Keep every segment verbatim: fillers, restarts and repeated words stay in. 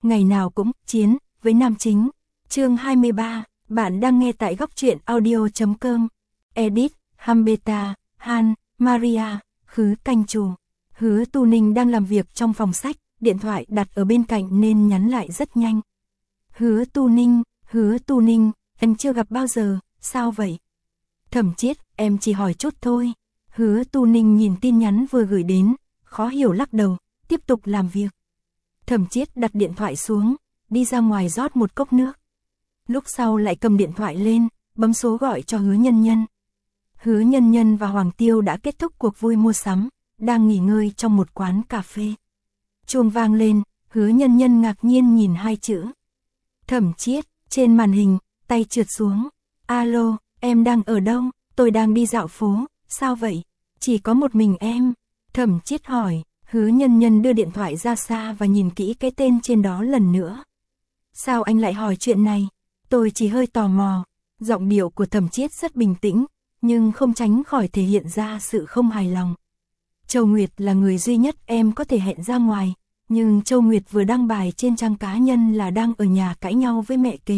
ngày nào cũng chiến với nam chính. Chương hai mươi ba, bạn đang nghe tại góc truyện audio chấm com. Edit, Hambeta, Han, Maria, Khứ canh chù. Hứa Tu Ninh đang làm việc trong phòng sách, điện thoại đặt ở bên cạnh nên nhắn lại rất nhanh. Hứa Tu Ninh, Hứa Tu Ninh, em chưa gặp bao giờ, sao vậy? Thẩm Chiết, em chỉ hỏi chút thôi. Hứa Tu Ninh nhìn tin nhắn vừa gửi đến, khó hiểu lắc đầu, tiếp tục làm việc. Thẩm Chiết đặt điện thoại xuống, đi ra ngoài rót một cốc nước. Lúc sau lại cầm điện thoại lên, bấm số gọi cho Hứa Nhân Nhân. Hứa Nhân Nhân và Hoàng Tiêu đã kết thúc cuộc vui mua sắm, đang nghỉ ngơi trong một quán cà phê. Chuông vang lên, Hứa Nhân Nhân ngạc nhiên nhìn hai chữ. Thẩm Chiết, trên màn hình, tay trượt xuống. Alo, em đang ở đâu? Tôi đang đi dạo phố, sao vậy? Chỉ có một mình em. Thẩm Chiết hỏi, Hứa Nhân Nhân đưa điện thoại ra xa và nhìn kỹ cái tên trên đó lần nữa. Sao anh lại hỏi chuyện này? Tôi chỉ hơi tò mò. Giọng điệu của Thẩm Chiết rất bình tĩnh, nhưng không tránh khỏi thể hiện ra sự không hài lòng. Châu Nguyệt là người duy nhất em có thể hẹn ra ngoài, nhưng Châu Nguyệt vừa đăng bài trên trang cá nhân là đang ở nhà cãi nhau với mẹ kế.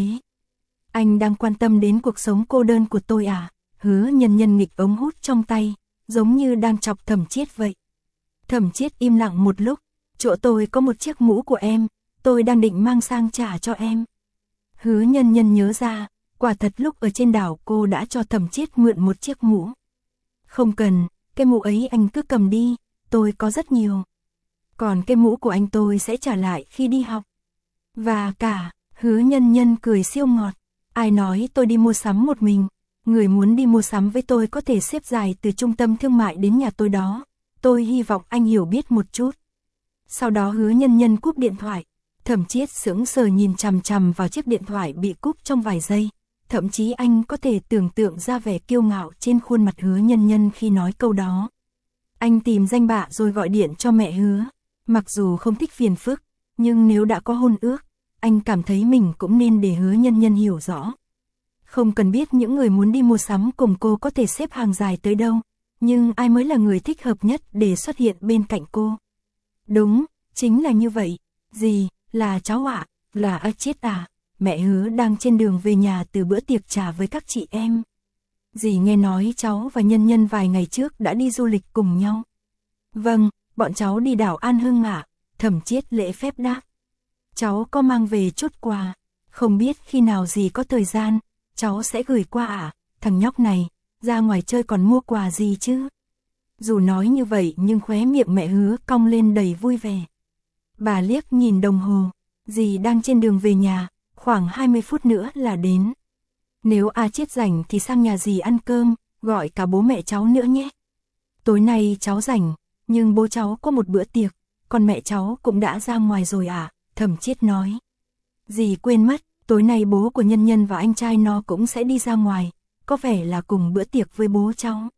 Anh đang quan tâm đến cuộc sống cô đơn của tôi à? Hứa Nhân Nhân nghịch ống hút trong tay, giống như đang chọc Thẩm Chiết vậy. Thẩm Chiết im lặng một lúc, chỗ tôi có một chiếc mũ của em, tôi đang định mang sang trả cho em. Hứa Nhân Nhân nhớ ra, quả thật lúc ở trên đảo cô đã cho Thẩm Chiết mượn một chiếc mũ. Không cần, cái mũ ấy anh cứ cầm đi, tôi có rất nhiều. Còn cái mũ của anh tôi sẽ trả lại khi đi học. Và cả, Hứa Nhân Nhân cười siêu ngọt. Ai nói tôi đi mua sắm một mình, người muốn đi mua sắm với tôi có thể xếp dài từ trung tâm thương mại đến nhà tôi đó. Tôi hy vọng anh hiểu biết một chút. Sau đó Hứa Nhân Nhân cúp điện thoại. Thẩm Chiết sững sờ nhìn chằm chằm vào chiếc điện thoại bị cúp trong vài giây. Thậm chí anh có thể tưởng tượng ra vẻ kiêu ngạo trên khuôn mặt Hứa Nhân Nhân khi nói câu đó. Anh tìm danh bạ rồi gọi điện cho mẹ Hứa. Mặc dù không thích phiền phức, nhưng nếu đã có hôn ước, anh cảm thấy mình cũng nên để Hứa Nhân Nhân hiểu rõ. Không cần biết những người muốn đi mua sắm cùng cô có thể xếp hàng dài tới đâu, nhưng ai mới là người thích hợp nhất để xuất hiện bên cạnh cô. Đúng, chính là như vậy. Gì, là cháu ạ, à? Là A Chiết à? Mẹ Hứa đang trên đường về nhà từ bữa tiệc trà với các chị em. Dì nghe nói cháu và Nhân Nhân vài ngày trước đã đi du lịch cùng nhau. Vâng, bọn cháu đi đảo An Hưng ạ. À? Thẩm Chiết lễ phép đáp. Cháu có mang về chút quà, không biết khi nào dì có thời gian, cháu sẽ gửi qua ạ. À? Thằng nhóc này, ra ngoài chơi còn mua quà gì chứ? Dù nói như vậy nhưng khóe miệng mẹ Hứa cong lên đầy vui vẻ. Bà liếc nhìn đồng hồ, dì đang trên đường về nhà, khoảng hai mươi phút nữa là đến. Nếu A Chiết rảnh thì sang nhà dì ăn cơm, gọi cả bố mẹ cháu nữa nhé. Tối nay cháu rảnh, nhưng bố cháu có một bữa tiệc, còn mẹ cháu cũng đã ra ngoài rồi à? Thẩm Chiết nói. Dì quên mất, tối nay bố của Nhân Nhân và anh trai nó cũng sẽ đi ra ngoài, có vẻ là cùng bữa tiệc với bố cháu.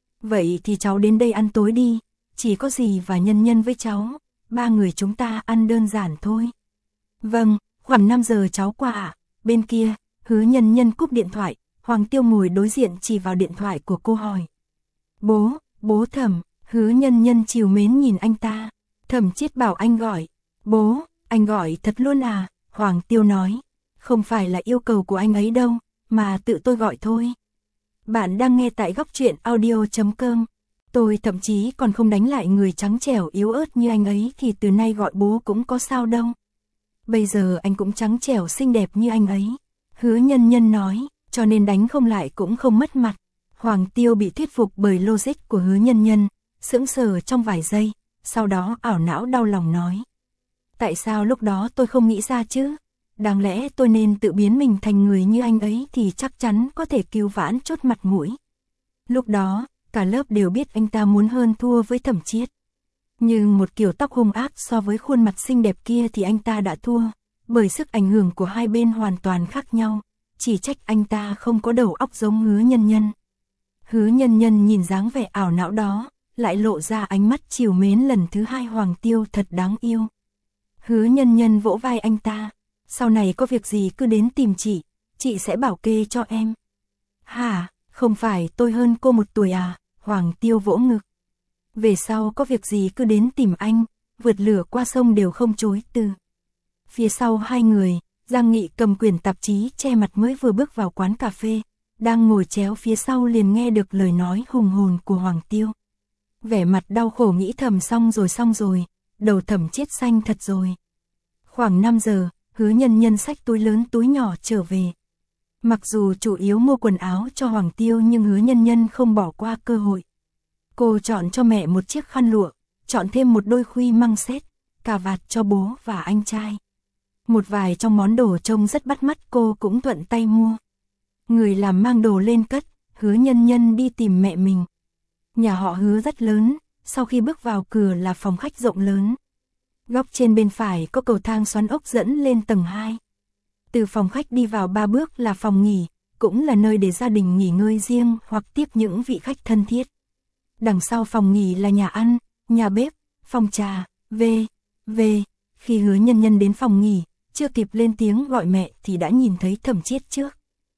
Vậy thì cháu đến đây ăn tối đi, chỉ có dì và Nhân Nhân với cháu, ba người chúng ta ăn đơn giản thôi. Vâng, khoảng năm giờ cháu qua ạ. À? Bên kia, Hứa Nhân Nhân cúp điện thoại, Hoàng Tiêu ngồi đối diện chỉ vào điện thoại của cô hỏi. Bố, bố Thẩm. Hứa Nhân Nhân trìu mến nhìn anh ta. Thẩm Chiết bảo anh gọi. Bố, anh gọi thật luôn à? Hoàng Tiêu nói. Không phải là yêu cầu của anh ấy đâu, mà tự tôi gọi thôi. Bạn đang nghe tại góc truyện audio chấm com. Tôi thậm chí còn không đánh lại người trắng trẻo yếu ớt như anh ấy thì từ nay gọi bố cũng có sao đâu. Bây giờ anh cũng trắng trẻo xinh đẹp như anh ấy. Hứa Nhân Nhân nói, cho nên đánh không lại cũng không mất mặt. Hoàng Tiêu bị thuyết phục bởi logic của Hứa Nhân Nhân, sững sờ trong vài giây, sau đó ảo não đau lòng nói. Tại sao lúc đó tôi không nghĩ ra chứ? Đáng lẽ tôi nên tự biến mình thành người như anh ấy thì chắc chắn có thể cứu vãn chốt mặt mũi. Lúc đó, cả lớp đều biết anh ta muốn hơn thua với Thẩm Chiết. Nhưng một kiểu tóc hung ác so với khuôn mặt xinh đẹp kia thì anh ta đã thua, bởi sức ảnh hưởng của hai bên hoàn toàn khác nhau, chỉ trách anh ta không có đầu óc giống Hứa Nhân Nhân. Hứa Nhân Nhân nhìn dáng vẻ ảo não đó, lại lộ ra ánh mắt trìu mến lần thứ hai. Hoàng Tiêu thật đáng yêu. Hứa Nhân Nhân vỗ vai anh ta, sau này có việc gì cứ đến tìm chị, chị sẽ bảo kê cho em. Hả, không phải tôi hơn cô một tuổi à? Hoàng Tiêu vỗ ngực. Về sau có việc gì cứ đến tìm anh, vượt lửa qua sông đều không chối từ. Phía sau hai người, Giang Nghị cầm quyển tạp chí che mặt mới vừa bước vào quán cà phê, đang ngồi chéo phía sau liền nghe được lời nói hùng hồn của Hoàng Tiêu. Vẻ mặt đau khổ nghĩ thầm xong rồi xong rồi, đầu Thẩm Chiết xanh thật rồi. Khoảng năm giờ, Hứa Nhân Nhân xách túi lớn túi nhỏ trở về. Mặc dù chủ yếu mua quần áo cho Hoàng Tiêu nhưng Hứa Nhân Nhân không bỏ qua cơ hội. Cô chọn cho mẹ một chiếc khăn lụa, chọn thêm một đôi khuy măng xét, cà vạt cho bố và anh trai. Một vài trong món đồ trông rất bắt mắt cô cũng thuận tay mua. Người làm mang đồ lên cất, Hứa Nhân Nhân đi tìm mẹ mình. Nhà họ Hứa rất lớn, sau khi bước vào cửa là phòng khách rộng lớn. Góc trên bên phải có cầu thang xoắn ốc dẫn lên tầng hai. Từ phòng khách đi vào ba bước là phòng nghỉ, cũng là nơi để gia đình nghỉ ngơi riêng hoặc tiếp những vị khách thân thiết. Đằng sau phòng nghỉ là nhà ăn, nhà bếp, phòng trà, v, v. Khi Hứa Nhân Nhân đến phòng nghỉ, chưa kịp lên tiếng gọi mẹ thì đã nhìn thấy Thẩm Chiết trước.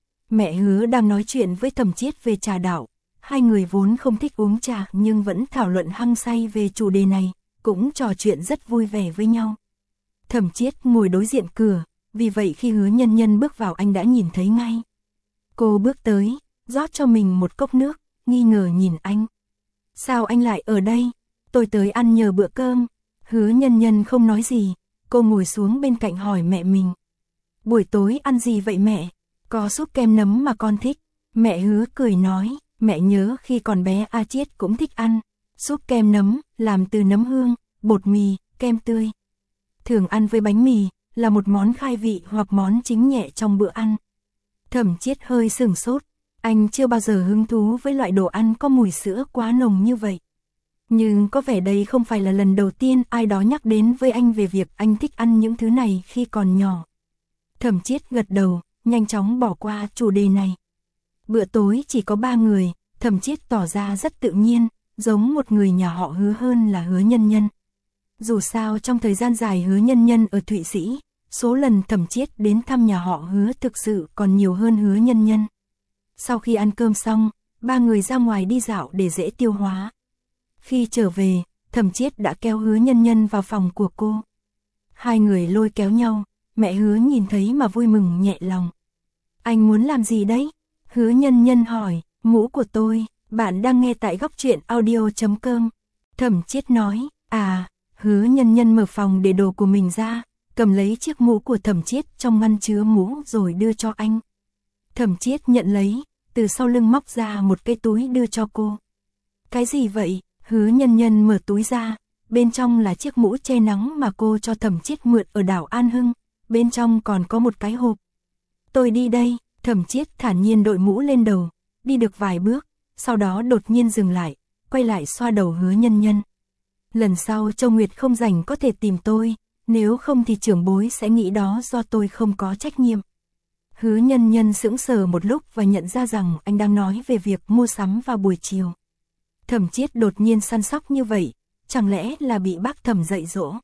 Mẹ Hứa đang nói chuyện với Thẩm Chiết về trà đạo. Hai người vốn không thích uống trà nhưng vẫn thảo luận hăng say về chủ đề này, cũng trò chuyện rất vui vẻ với nhau. Thẩm Chiết ngồi đối diện cửa, vì vậy khi Hứa Nhân Nhân bước vào anh đã nhìn thấy ngay. Cô bước tới, rót cho mình một cốc nước, nghi ngờ nhìn anh. Sao anh lại ở đây? Tôi tới ăn nhờ bữa cơm. Hứa Nhân Nhân không nói gì, cô ngồi xuống bên cạnh hỏi mẹ mình. Buổi tối ăn gì vậy mẹ? Có súp kem nấm mà con thích. Mẹ Hứa cười nói, mẹ nhớ khi còn bé A Chiết cũng thích ăn. Súp kem nấm, làm từ nấm hương, bột mì, kem tươi. Thường ăn với bánh mì, là một món khai vị hoặc món chính nhẹ trong bữa ăn. Thẩm Chiết hơi sửng sốt, anh chưa bao giờ hứng thú với loại đồ ăn có mùi sữa quá nồng như vậy. Nhưng có vẻ đây không phải là lần đầu tiên ai đó nhắc đến với anh về việc anh thích ăn những thứ này khi còn nhỏ. Thẩm Chiết gật đầu, nhanh chóng bỏ qua chủ đề này. Bữa tối chỉ có ba người, Thẩm Chiết tỏ ra rất tự nhiên, giống một người nhà họ Hứa hơn là Hứa Nhân Nhân. Dù sao trong thời gian dài Hứa Nhân Nhân ở Thụy Sĩ, số lần Thẩm Chiết đến thăm nhà họ Hứa thực sự còn nhiều hơn Hứa Nhân Nhân. Sau khi ăn cơm xong, ba người ra ngoài đi dạo để dễ tiêu hóa. Khi trở về, Thẩm Chiết đã kéo Hứa Nhân Nhân vào phòng của cô. Hai người lôi kéo nhau, mẹ Hứa nhìn thấy mà vui mừng nhẹ lòng. Anh muốn làm gì đấy? Hứa Nhân Nhân hỏi, mũ của tôi, bạn đang nghe tại góc truyện audio chấm com. Thẩm Chiết nói, à, Hứa Nhân Nhân mở phòng để đồ của mình ra, cầm lấy chiếc mũ của Thẩm Chiết trong ngăn chứa mũ rồi đưa cho anh. Thẩm Chiết nhận lấy, từ sau lưng móc ra một cái túi đưa cho cô. Cái gì vậy? Hứa Nhân Nhân mở túi ra, bên trong là chiếc mũ che nắng mà cô cho Thẩm Chiết mượn ở đảo An Hưng, bên trong còn có một cái hộp. Tôi đi đây, Thẩm Chiết thản nhiên đội mũ lên đầu, đi được vài bước, sau đó đột nhiên dừng lại, quay lại xoa đầu Hứa Nhân Nhân. Lần sau Châu Nguyệt không rảnh có thể tìm tôi, nếu không thì trưởng bối sẽ nghĩ đó do tôi không có trách nhiệm. Hứa Nhân Nhân sững sờ một lúc và nhận ra rằng anh đang nói về việc mua sắm vào buổi chiều. Thẩm Chiết đột nhiên săn sóc như vậy, chẳng lẽ là bị bác Thẩm dạy dỗ?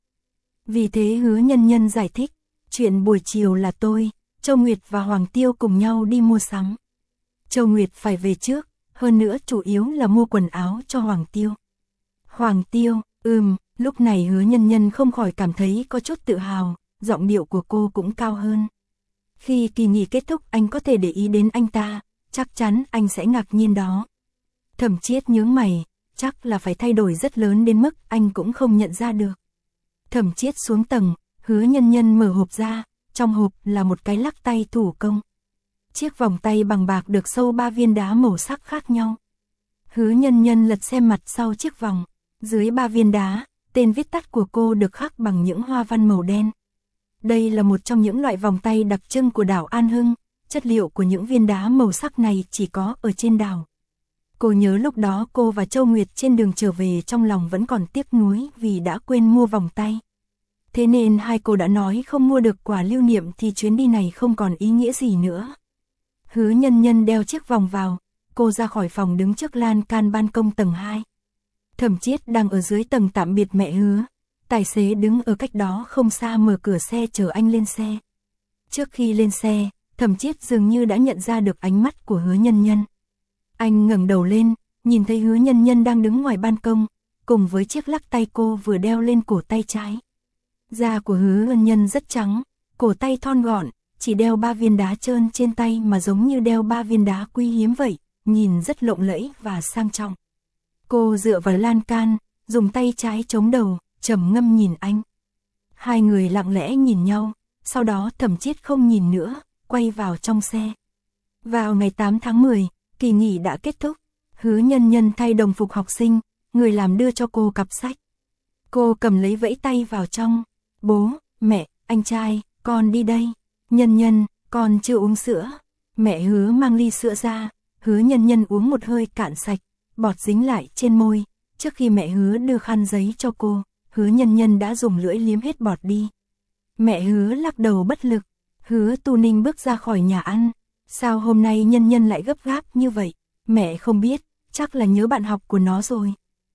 Vì thế Hứa Nhân Nhân giải thích, chuyện buổi chiều là tôi, Châu Nguyệt và Hoàng Tiêu cùng nhau đi mua sắm. Châu Nguyệt phải về trước, hơn nữa chủ yếu là mua quần áo cho Hoàng Tiêu. Hoàng Tiêu, ừm, lúc này Hứa Nhân Nhân không khỏi cảm thấy có chút tự hào, giọng điệu của cô cũng cao hơn. Khi kỳ nghỉ kết thúc anh có thể để ý đến anh ta, chắc chắn anh sẽ ngạc nhiên đó. Thẩm Chiết nhướng mày, chắc là phải thay đổi rất lớn đến mức anh cũng không nhận ra được. Thẩm Chiết xuống tầng, Hứa Nhân Nhân mở hộp ra, trong hộp là một cái lắc tay thủ công. Chiếc vòng tay bằng bạc được sâu ba viên đá màu sắc khác nhau. Hứa Nhân Nhân lật xem mặt sau chiếc vòng, dưới ba viên đá, tên viết tắt của cô được khắc bằng những hoa văn màu đen. Đây là một trong những loại vòng tay đặc trưng của đảo An Hưng, chất liệu của những viên đá màu sắc này chỉ có ở trên đảo. Cô nhớ lúc đó cô và Châu Nguyệt trên đường trở về trong lòng vẫn còn tiếc nuối vì đã quên mua vòng tay. Thế nên hai cô đã nói không mua được quà lưu niệm thì chuyến đi này không còn ý nghĩa gì nữa. Hứa Nhân Nhân đeo chiếc vòng vào, cô ra khỏi phòng đứng trước lan can ban công tầng hai. Thẩm Chiết đang ở dưới tầng tạm biệt mẹ Hứa. Tài xế đứng ở cách đó không xa mở cửa xe chờ anh lên xe. Trước khi lên xe, Thẩm Chiết dường như đã nhận ra được ánh mắt của Hứa Nhân Nhân. Anh ngẩng đầu lên, nhìn thấy Hứa Nhân Nhân đang đứng ngoài ban công, cùng với chiếc lắc tay cô vừa đeo lên cổ tay trái. Da của Hứa Ân Nhân rất trắng, cổ tay thon gọn, chỉ đeo ba viên đá trơn trên tay mà giống như đeo ba viên đá quý hiếm vậy, nhìn rất lộng lẫy và sang trọng. Cô dựa vào lan can, dùng tay trái chống đầu, trầm ngâm nhìn anh. Hai người lặng lẽ nhìn nhau, sau đó Thẩm Chiết không nhìn nữa, quay vào trong xe. Vào ngày tám tháng mười, kỳ nghỉ đã kết thúc, Hứa Nhân Nhân thay đồng phục học sinh, người làm đưa cho cô cặp sách. Cô cầm lấy vẫy tay vào trong, bố, mẹ, anh trai, con đi đây. Nhân Nhân, con chưa uống sữa. Mẹ Hứa mang ly sữa ra, Hứa Nhân Nhân uống một hơi cạn sạch, bọt dính lại trên môi. Trước khi mẹ Hứa đưa khăn giấy cho cô, Hứa Nhân Nhân đã dùng lưỡi liếm hết bọt đi. Mẹ Hứa lắc đầu bất lực. Hứa Tu Ninh bước ra khỏi nhà ăn. Sao hôm nay Nhân Nhân lại gấp gáp như vậy? Mẹ không biết, chắc là nhớ bạn học của nó rồi.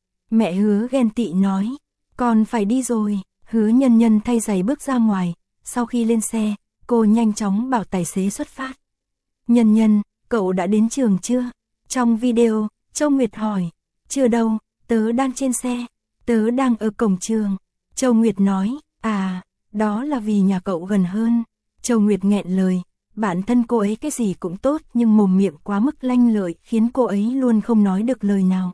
Mẹ Hứa ghen tị nói, con phải đi rồi. Hứa Nhân Nhân thay giày bước ra ngoài. Sau khi lên xe, cô nhanh chóng bảo tài xế xuất phát. Nhân Nhân, cậu đã đến trường chưa? Trong video, Châu Nguyệt hỏi. Chưa đâu, tớ đang trên xe, tớ đang ở cổng trường. Châu Nguyệt nói, à, đó là vì nhà cậu gần hơn. Châu Nguyệt nghẹn lời, bản thân cô ấy cái gì cũng tốt nhưng mồm miệng quá mức lanh lợi khiến cô ấy luôn không nói được lời nào.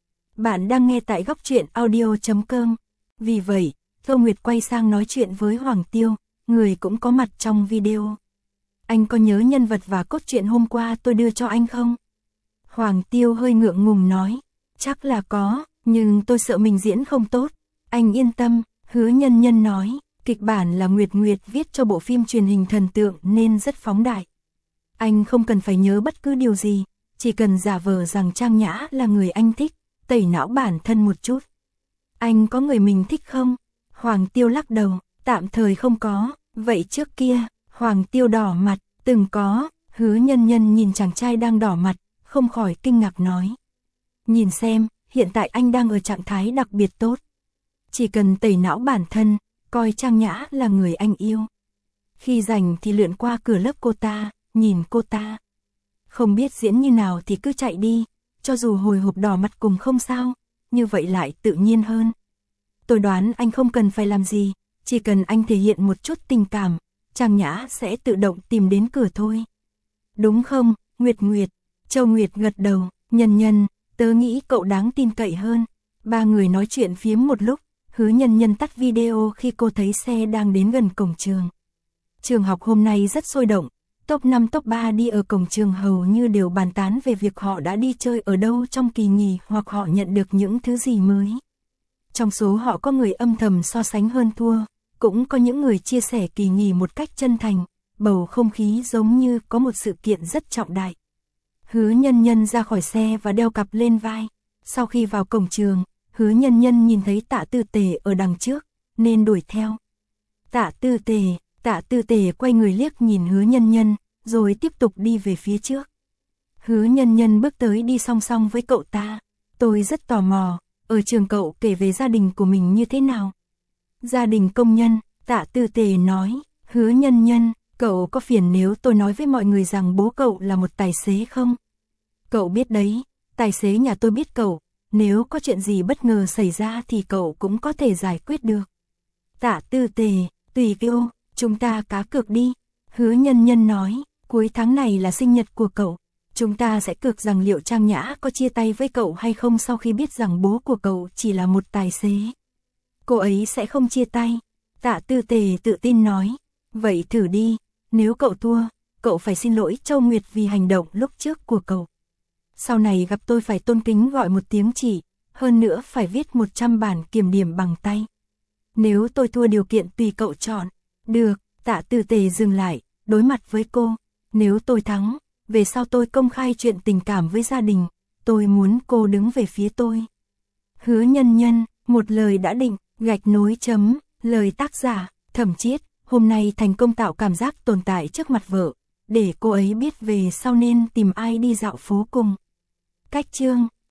Bạn đang nghe tại góc truyện audio chấm com. Vì vậy, Châu Nguyệt quay sang nói chuyện với Hoàng Tiêu, người cũng có mặt trong video. Anh có nhớ nhân vật và cốt truyện hôm qua tôi đưa cho anh không? Hoàng Tiêu hơi ngượng ngùng nói, chắc là có, nhưng tôi sợ mình diễn không tốt. Anh yên tâm, Hứa Nhân Nhân nói, kịch bản là Nguyệt Nguyệt viết cho bộ phim truyền hình thần tượng nên rất phóng đại. Anh không cần phải nhớ bất cứ điều gì, chỉ cần giả vờ rằng Trang Nhã là người anh thích, tẩy não bản thân một chút. Anh có người mình thích không? Hoàng Tiêu lắc đầu, tạm thời không có. Vậy trước kia, Hoàng Tiêu đỏ mặt, từng có. Hứa Nhân Nhân nhìn chàng trai đang đỏ mặt, không khỏi kinh ngạc nói. Nhìn xem, hiện tại anh đang ở trạng thái đặc biệt tốt. Chỉ cần tẩy não bản thân, coi Trang Nhã là người anh yêu. Khi rảnh thì lượn qua cửa lớp cô ta, nhìn cô ta. Không biết diễn như nào thì cứ chạy đi, cho dù hồi hộp đỏ mặt cùng không sao, như vậy lại tự nhiên hơn. Tôi đoán anh không cần phải làm gì, chỉ cần anh thể hiện một chút tình cảm, Trang Nhã sẽ tự động tìm đến cửa thôi. Đúng không, Nguyệt Nguyệt? Châu Nguyệt gật đầu, Nhân Nhân, tớ nghĩ cậu đáng tin cậy hơn. Ba người nói chuyện phiếm một lúc, Hứa Nhân Nhân tắt video khi cô thấy xe đang đến gần cổng trường. Trường học hôm nay rất sôi động, top năm top ba đi ở cổng trường hầu như đều bàn tán về việc họ đã đi chơi ở đâu trong kỳ nghỉ hoặc họ nhận được những thứ gì mới. Trong số họ có người âm thầm so sánh hơn thua, cũng có những người chia sẻ kỳ nghỉ một cách chân thành, bầu không khí giống như có một sự kiện rất trọng đại. Hứa Nhân Nhân ra khỏi xe và đeo cặp lên vai. Sau khi vào cổng trường, Hứa Nhân Nhân nhìn thấy Tạ Tư Tề ở đằng trước, nên đuổi theo. Tạ Tư Tề, Tạ Tư Tề quay người liếc nhìn Hứa Nhân Nhân, rồi tiếp tục đi về phía trước. Hứa Nhân Nhân bước tới đi song song với cậu ta. Tôi rất tò mò, ở trường cậu kể về gia đình của mình như thế nào? Gia đình công nhân, Tạ Tư Tề nói. Hứa Nhân Nhân, cậu có phiền nếu tôi nói với mọi người rằng bố cậu là một tài xế không? Cậu biết đấy, tài xế nhà tôi biết cậu, nếu có chuyện gì bất ngờ xảy ra thì cậu cũng có thể giải quyết được. Tạ Tư Tề, tùy cậu, chúng ta cá cược đi. Hứa Nhân Nhân nói, cuối tháng này là sinh nhật của cậu. Chúng ta sẽ cược rằng liệu Trang Nhã có chia tay với cậu hay không sau khi biết rằng bố của cậu chỉ là một tài xế. Cô ấy sẽ không chia tay. Tạ Tư Tề tự tin nói. Vậy thử đi, nếu cậu thua, cậu phải xin lỗi Châu Nguyệt vì hành động lúc trước của cậu. Sau này gặp tôi phải tôn kính gọi một tiếng chỉ, hơn nữa phải viết một trăm bản kiểm điểm bằng tay. Nếu tôi thua điều kiện tùy cậu chọn. Được, Tạ Tư Tề dừng lại, đối mặt với cô. Nếu tôi thắng, về sau tôi công khai chuyện tình cảm với gia đình, tôi muốn cô đứng về phía tôi. Hứa Nhân Nhân, một lời đã định, gạch nối chấm, lời tác giả, Thẩm Chiết, hôm nay thành công tạo cảm giác tồn tại trước mặt vợ, để cô ấy biết về sau nên tìm ai đi dạo phố cùng. Cách chương